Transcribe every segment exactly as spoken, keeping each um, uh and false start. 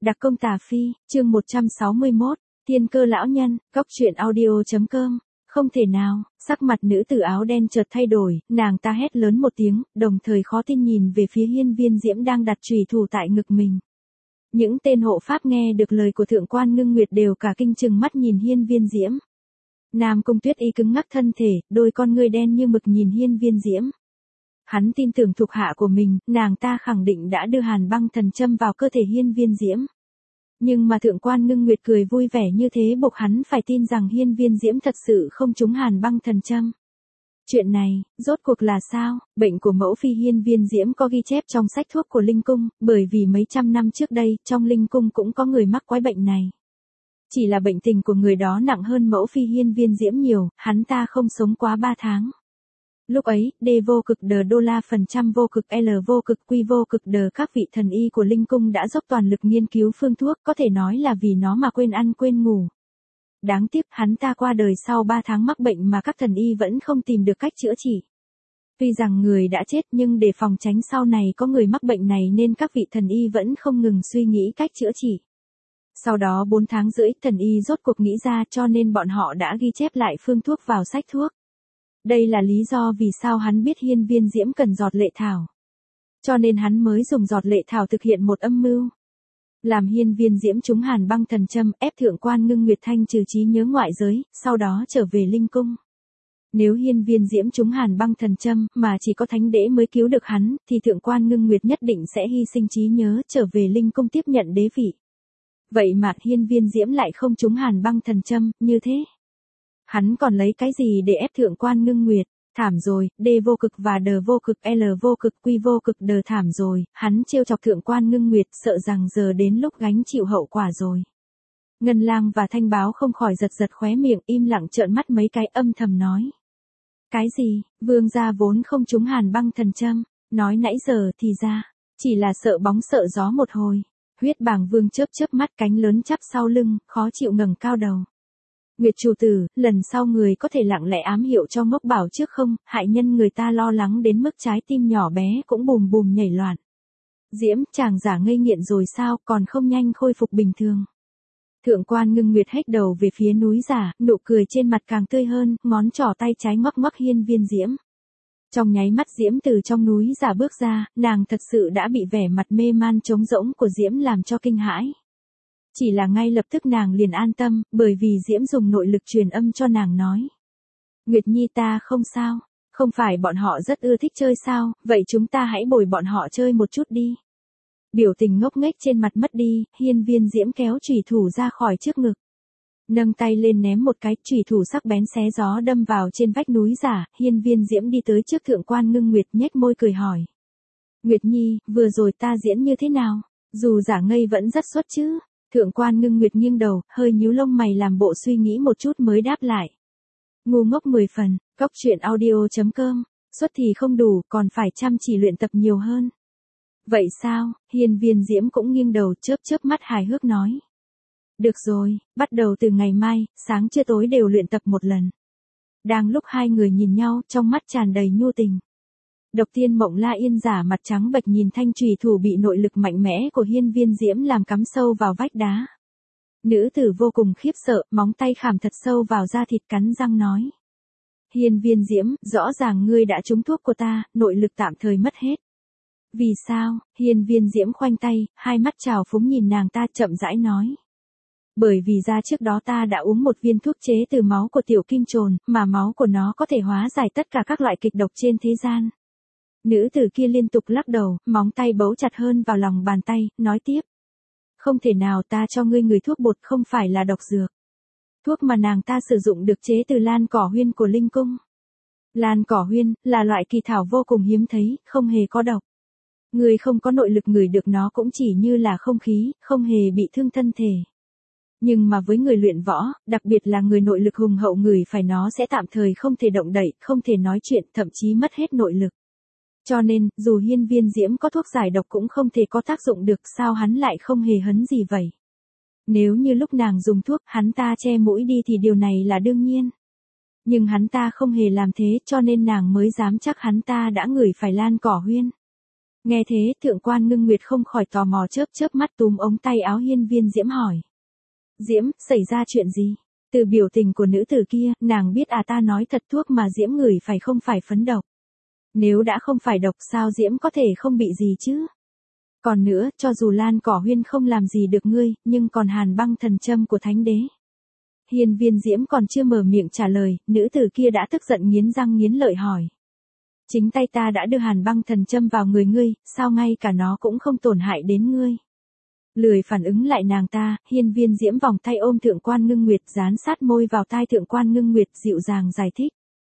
Đặc công tà phi, chương một trăm sáu mươi mốt, tiên cơ lão nhân, góc truyện audio.com. Không thể nào, sắc mặt nữ tử áo đen chợt thay đổi, nàng ta hét lớn một tiếng, đồng thời khó tin nhìn về phía Hiên Viên Diễm đang đặt chùy thủ tại ngực mình. Những tên hộ pháp nghe được lời của thượng quan Ngưng Nguyệt đều cả kinh chừng mắt nhìn Hiên Viên Diễm. Nam Cung Tuyết Y cứng ngắc thân thể, đôi con ngươi đen như mực nhìn Hiên Viên Diễm. Hắn tin tưởng thuộc hạ của mình, nàng ta khẳng định đã đưa hàn băng thần châm vào cơ thể Hiên Viên Diễm. Nhưng mà thượng quan Ngưng Nguyệt cười vui vẻ như thế buộc hắn phải tin rằng Hiên Viên Diễm thật sự không trúng hàn băng thần châm. Chuyện này, rốt cuộc là sao? Bệnh của mẫu phi Hiên Viên Diễm có ghi chép trong sách thuốc của Linh Cung, bởi vì mấy trăm năm trước đây, trong Linh Cung cũng có người mắc quái bệnh này. Chỉ là bệnh tình của người đó nặng hơn mẫu phi Hiên Viên Diễm nhiều, hắn ta không sống quá ba tháng. Lúc ấy, D vô cực đờ đô la phần trăm vô cực L vô cực quy vô cực đờ các vị thần y của Linh Cung đã dốc toàn lực nghiên cứu phương thuốc, có thể nói là vì nó mà quên ăn quên ngủ. Đáng tiếc hắn ta qua đời sau ba tháng mắc bệnh mà các thần y vẫn không tìm được cách chữa trị. Tuy rằng người đã chết nhưng để phòng tránh sau này có người mắc bệnh này nên các vị thần y vẫn không ngừng suy nghĩ cách chữa trị. Sau đó bốn tháng rưỡi thần y rốt cuộc nghĩ ra cho nên bọn họ đã ghi chép lại phương thuốc vào sách thuốc. Đây là lý do vì sao hắn biết Hiên Viên Diễm cần giọt lệ thảo. Cho nên hắn mới dùng giọt lệ thảo thực hiện một âm mưu. Làm Hiên Viên Diễm trúng hàn băng thần châm ép thượng quan Ngưng Nguyệt thanh trừ trí nhớ ngoại giới, sau đó trở về Linh Cung. Nếu Hiên Viên Diễm trúng hàn băng thần châm mà chỉ có thánh đế mới cứu được hắn, thì thượng quan Ngưng Nguyệt nhất định sẽ hy sinh trí nhớ trở về Linh Cung tiếp nhận đế vị. Vậy mà Hiên Viên Diễm lại không trúng hàn băng thần châm, như thế. Hắn còn lấy cái gì để ép thượng quan Ngưng Nguyệt? Thảm rồi, D vô cực và đờ vô cực L vô cực quy vô cực đờ thảm rồi, hắn trêu chọc thượng quan Ngưng Nguyệt sợ rằng giờ đến lúc gánh chịu hậu quả rồi. Ngân Lang và Thanh Báo không khỏi giật giật khóe miệng im lặng trợn mắt mấy cái âm thầm nói. Cái gì, vương gia vốn không trúng hàn băng thần châm, nói nãy giờ thì ra, chỉ là sợ bóng sợ gió một hồi. Huyết Bàng Vương chớp chớp mắt cánh lớn chắp sau lưng, khó chịu ngẩng cao đầu. Nguyệt chủ tử, lần sau người có thể lặng lẽ ám hiệu cho Ngốc Bảo trước không, hại nhân người ta lo lắng đến mức trái tim nhỏ bé cũng bùm bùm nhảy loạn. Diễm, chàng giả ngây nghiện rồi sao, còn không nhanh khôi phục bình thường. Thượng quan Ngưng Nguyệt hét đầu về phía núi giả, nụ cười trên mặt càng tươi hơn, ngón trỏ tay trái ngoắc ngoắc Hiên Viên Diễm. Trong nháy mắt Diễm từ trong núi giả bước ra, nàng thật sự đã bị vẻ mặt mê man trống rỗng của Diễm làm cho kinh hãi. Chỉ là ngay lập tức nàng liền an tâm, bởi vì Diễm dùng nội lực truyền âm cho nàng nói. Nguyệt Nhi ta không sao, không phải bọn họ rất ưa thích chơi sao, vậy chúng ta hãy bồi bọn họ chơi một chút đi. Biểu tình ngốc nghếch trên mặt mất đi, Hiên Viên Diễm kéo chùy thủ ra khỏi trước ngực. Nâng tay lên ném một cái, chùy thủ sắc bén xé gió đâm vào trên vách núi giả, Hiên Viên Diễm đi tới trước thượng quan Ngưng Nguyệt nhếch môi cười hỏi. Nguyệt Nhi, vừa rồi ta diễn như thế nào? Dù giả ngây vẫn rất xuất chứ? Thượng quan Ngưng Nguyệt nghiêng đầu, hơi nhíu lông mày làm bộ suy nghĩ một chút mới đáp lại. Ngu ngốc mười phần, góc truyện audio.com, xuất thì không đủ, còn phải chăm chỉ luyện tập nhiều hơn. Vậy sao? Hiên Viên Diễm cũng nghiêng đầu chớp chớp mắt hài hước nói. Được rồi, bắt đầu từ ngày mai, sáng trưa tối đều luyện tập một lần. Đang lúc hai người nhìn nhau, trong mắt tràn đầy nhu tình. Độc Tiên Mộng La Yên giả mặt trắng bệch nhìn thanh chùy thủ bị nội lực mạnh mẽ của Hiên Viên Diễm làm cắm sâu vào vách đá. Nữ tử vô cùng khiếp sợ, móng tay khảm thật sâu vào da thịt cắn răng nói. Hiên Viên Diễm, rõ ràng ngươi đã trúng thuốc của ta, nội lực tạm thời mất hết. Vì sao? Hiên Viên Diễm khoanh tay, hai mắt trào phúng nhìn nàng ta chậm rãi nói. Bởi vì ra trước đó ta đã uống một viên thuốc chế từ máu của tiểu kim trồn, mà máu của nó có thể hóa giải tất cả các loại kịch độc trên thế gian. Nữ tử kia liên tục lắc đầu, móng tay bấu chặt hơn vào lòng bàn tay, nói tiếp. Không thể nào ta cho ngươi người thuốc bột không phải là độc dược. Thuốc mà nàng ta sử dụng được chế từ lan cỏ huyên của Linh Cung. Lan cỏ huyên, là loại kỳ thảo vô cùng hiếm thấy, không hề có độc. Ngươi không có nội lực ngửi được nó cũng chỉ như là không khí, không hề bị thương thân thể. Nhưng mà với người luyện võ, đặc biệt là người nội lực hùng hậu ngửi phải nó sẽ tạm thời không thể động đậy, không thể nói chuyện, thậm chí mất hết nội lực. Cho nên, dù Hiên Viên Diễm có thuốc giải độc cũng không thể có tác dụng được, sao hắn lại không hề hấn gì vậy? Nếu như lúc nàng dùng thuốc, hắn ta che mũi đi thì điều này là đương nhiên. Nhưng hắn ta không hề làm thế cho nên nàng mới dám chắc hắn ta đã ngửi phải lan cỏ huyên. Nghe thế, thượng quan ngưng nguyệt không khỏi tò mò chớp chớp mắt túm ống tay áo hiên viên diễm hỏi. Diễm, xảy ra chuyện gì? Từ biểu tình của nữ tử kia, nàng biết à ta nói thật thuốc mà Diễm ngửi phải không phải phấn độc. Nếu đã không phải độc sao Diễm có thể không bị gì chứ? Còn nữa, cho dù Lan Cỏ Huyên không làm gì được ngươi, nhưng còn hàn băng thần châm của thánh đế. Hiên viên Diễm còn chưa mở miệng trả lời, nữ tử kia đã tức giận nghiến răng nghiến lợi hỏi. Chính tay ta đã đưa hàn băng thần châm vào người ngươi, sao ngay cả nó cũng không tổn hại đến ngươi? Lười phản ứng lại nàng ta, hiên viên Diễm vòng tay ôm thượng quan ngưng nguyệt dán sát môi vào tai thượng quan ngưng nguyệt dịu dàng giải thích.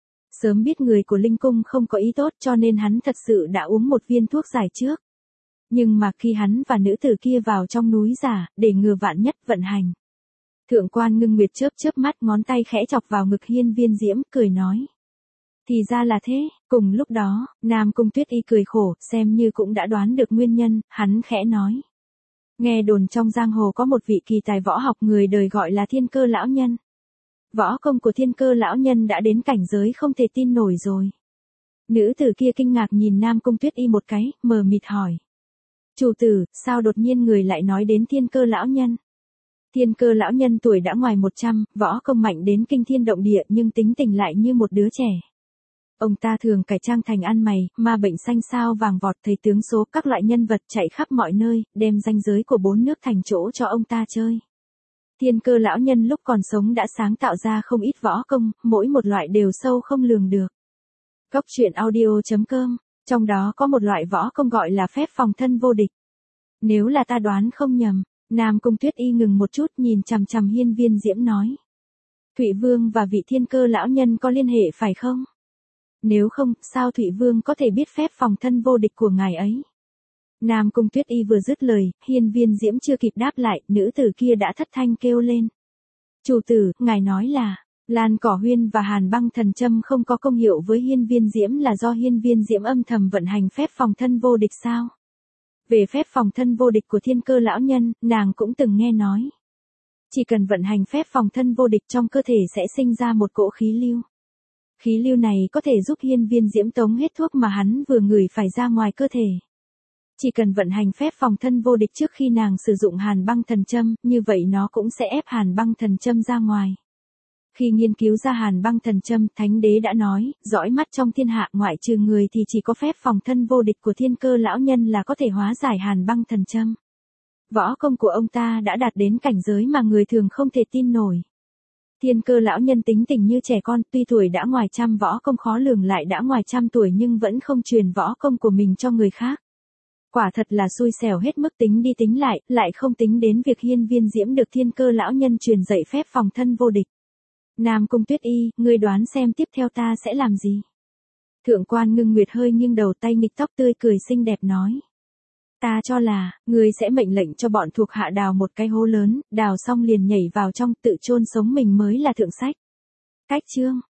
Sớm biết người của Linh Cung không có ý tốt cho nên hắn thật sự đã uống một viên thuốc giải trước. Nhưng mà khi hắn và nữ tử kia vào trong núi giả, để ngừa vạn nhất vận hành. Thượng quan ngưng nguyệt chớp chớp mắt ngón tay khẽ chọc vào ngực hiên viên Diễm, cười nói. Thì ra là thế, cùng lúc đó, Nam Cung Tuyết Y cười khổ, xem như cũng đã đoán được nguyên nhân, hắn khẽ nói. Nghe đồn trong giang hồ có một vị kỳ tài võ học người đời gọi là Thiên Cơ lão nhân. Võ công của Thiên Cơ lão nhân đã đến cảnh giới không thể tin nổi rồi. Nữ tử kia kinh ngạc nhìn Nam Cung Tuyết Y một cái, mờ mịt hỏi. Chủ tử, sao đột nhiên người lại nói đến Thiên Cơ lão nhân? Thiên Cơ lão nhân tuổi đã ngoài một trăm, võ công mạnh đến kinh thiên động địa nhưng tính tình lại như một đứa trẻ. Ông ta thường cải trang thành ăn mày, ma bệnh xanh sao vàng vọt thầy tướng số các loại nhân vật chạy khắp mọi nơi, đem ranh giới của bốn nước thành chỗ cho ông ta chơi. Thiên Cơ lão nhân lúc còn sống đã sáng tạo ra không ít võ công, mỗi một loại đều sâu không lường được. Cốc truyện audio chấm com, trong đó có một loại võ công gọi là phép phòng thân vô địch. Nếu là ta đoán không nhầm, Nam Cung Tuyết Y ngừng một chút nhìn chằm chằm hiên viên Diễm nói. Thụy Vương và vị Thiên Cơ lão nhân có liên hệ phải không? Nếu không, sao Thụy Vương có thể biết phép phòng thân vô địch của ngài ấy? Nam Cung Tuyết Y vừa dứt lời, hiên viên Diễm chưa kịp đáp lại, nữ tử kia đã thất thanh kêu lên. Chủ tử, ngài nói là, Lan Cỏ Huyên và hàn băng thần châm không có công hiệu với hiên viên Diễm là do hiên viên Diễm âm thầm vận hành phép phòng thân vô địch sao? Về phép phòng thân vô địch của Thiên Cơ lão nhân, nàng cũng từng nghe nói. Chỉ cần vận hành phép phòng thân vô địch trong cơ thể sẽ sinh ra một cỗ khí lưu. Khí lưu này có thể giúp hiên viên Diễm tống hết thuốc mà hắn vừa ngửi phải ra ngoài cơ thể. Chỉ cần vận hành phép phòng thân vô địch trước khi nàng sử dụng hàn băng thần châm, như vậy nó cũng sẽ ép hàn băng thần châm ra ngoài. Khi nghiên cứu ra hàn băng thần châm, Thánh đế đã nói, dõi mắt trong thiên hạ ngoại trừ người thì chỉ có phép phòng thân vô địch của Thiên Cơ lão nhân là có thể hóa giải hàn băng thần châm. Võ công của ông ta đã đạt đến cảnh giới mà người thường không thể tin nổi. Thiên Cơ lão nhân tính tình như trẻ con, tuy tuổi đã ngoài trăm võ công khó lường lại đã ngoài trăm tuổi nhưng vẫn không truyền võ công của mình cho người khác. Quả thật là xui xẻo hết mức, tính đi tính lại, lại không tính đến việc hiên viên Diễm được Thiên Cơ lão nhân truyền dạy phép phòng thân vô địch. Nam Cung Tuyết Y, ngươi đoán xem tiếp theo ta sẽ làm gì? Thượng quan ngưng nguyệt hơi nghiêng đầu, tay nghịch tóc tươi cười xinh đẹp nói. Ta cho là, ngươi sẽ mệnh lệnh cho bọn thuộc hạ đào một cái hố lớn, đào xong liền nhảy vào trong tự chôn sống mình mới là thượng sách. Cách chương.